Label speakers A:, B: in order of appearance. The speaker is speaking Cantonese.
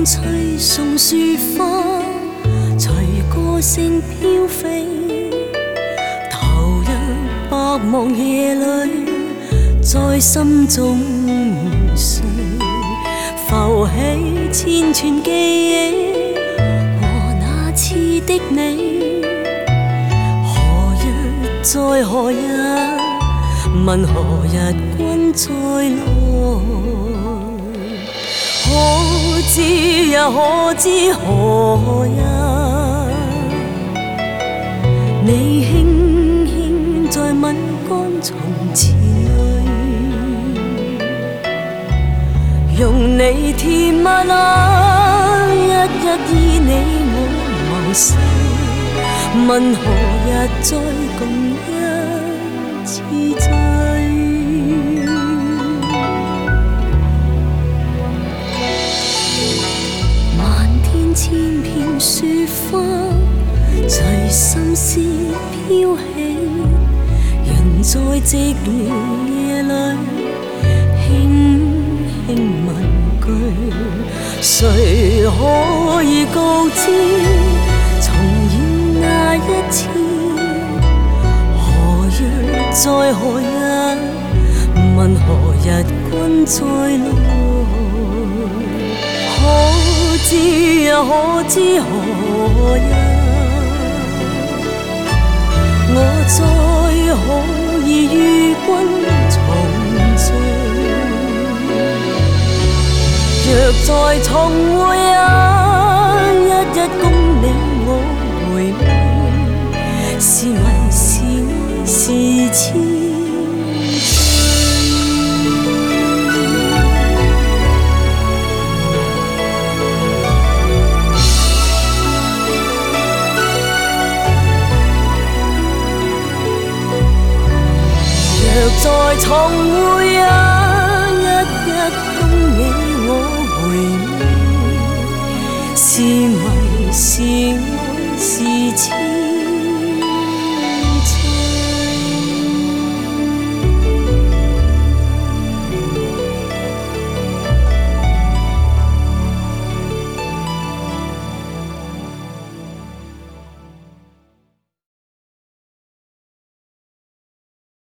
A: 吹送树花，随歌声飘飞，投入百忙夜里，在心中睡，浮起千串记忆和那次的你，何日在何日？问何日君再來？可知也可知何日？你輕輕在吻乾從前裏，用你甜蜜那一依你我謀死，問何日再共一次醉？千片樹花，隨心思飄起，人在寂寥夜裏，輕輕問句，誰可以告知，重演那一次？何日在何日？問何日君再來？可知也可知何日？我再可以與君重聚？若再重會一共你我回味，是迷是愛是痴。若再重會一共你我回味，是迷是愛是痴。